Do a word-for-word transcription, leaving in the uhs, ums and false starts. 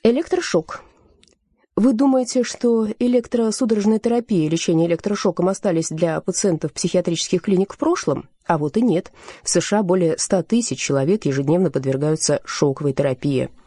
Электрошок. Вы думаете, что электросудорожная терапия и лечение электрошоком остались для пациентов психиатрических клиник в прошлом? А вот и нет. В США более ста тысяч человек ежедневно подвергаются шоковой терапии.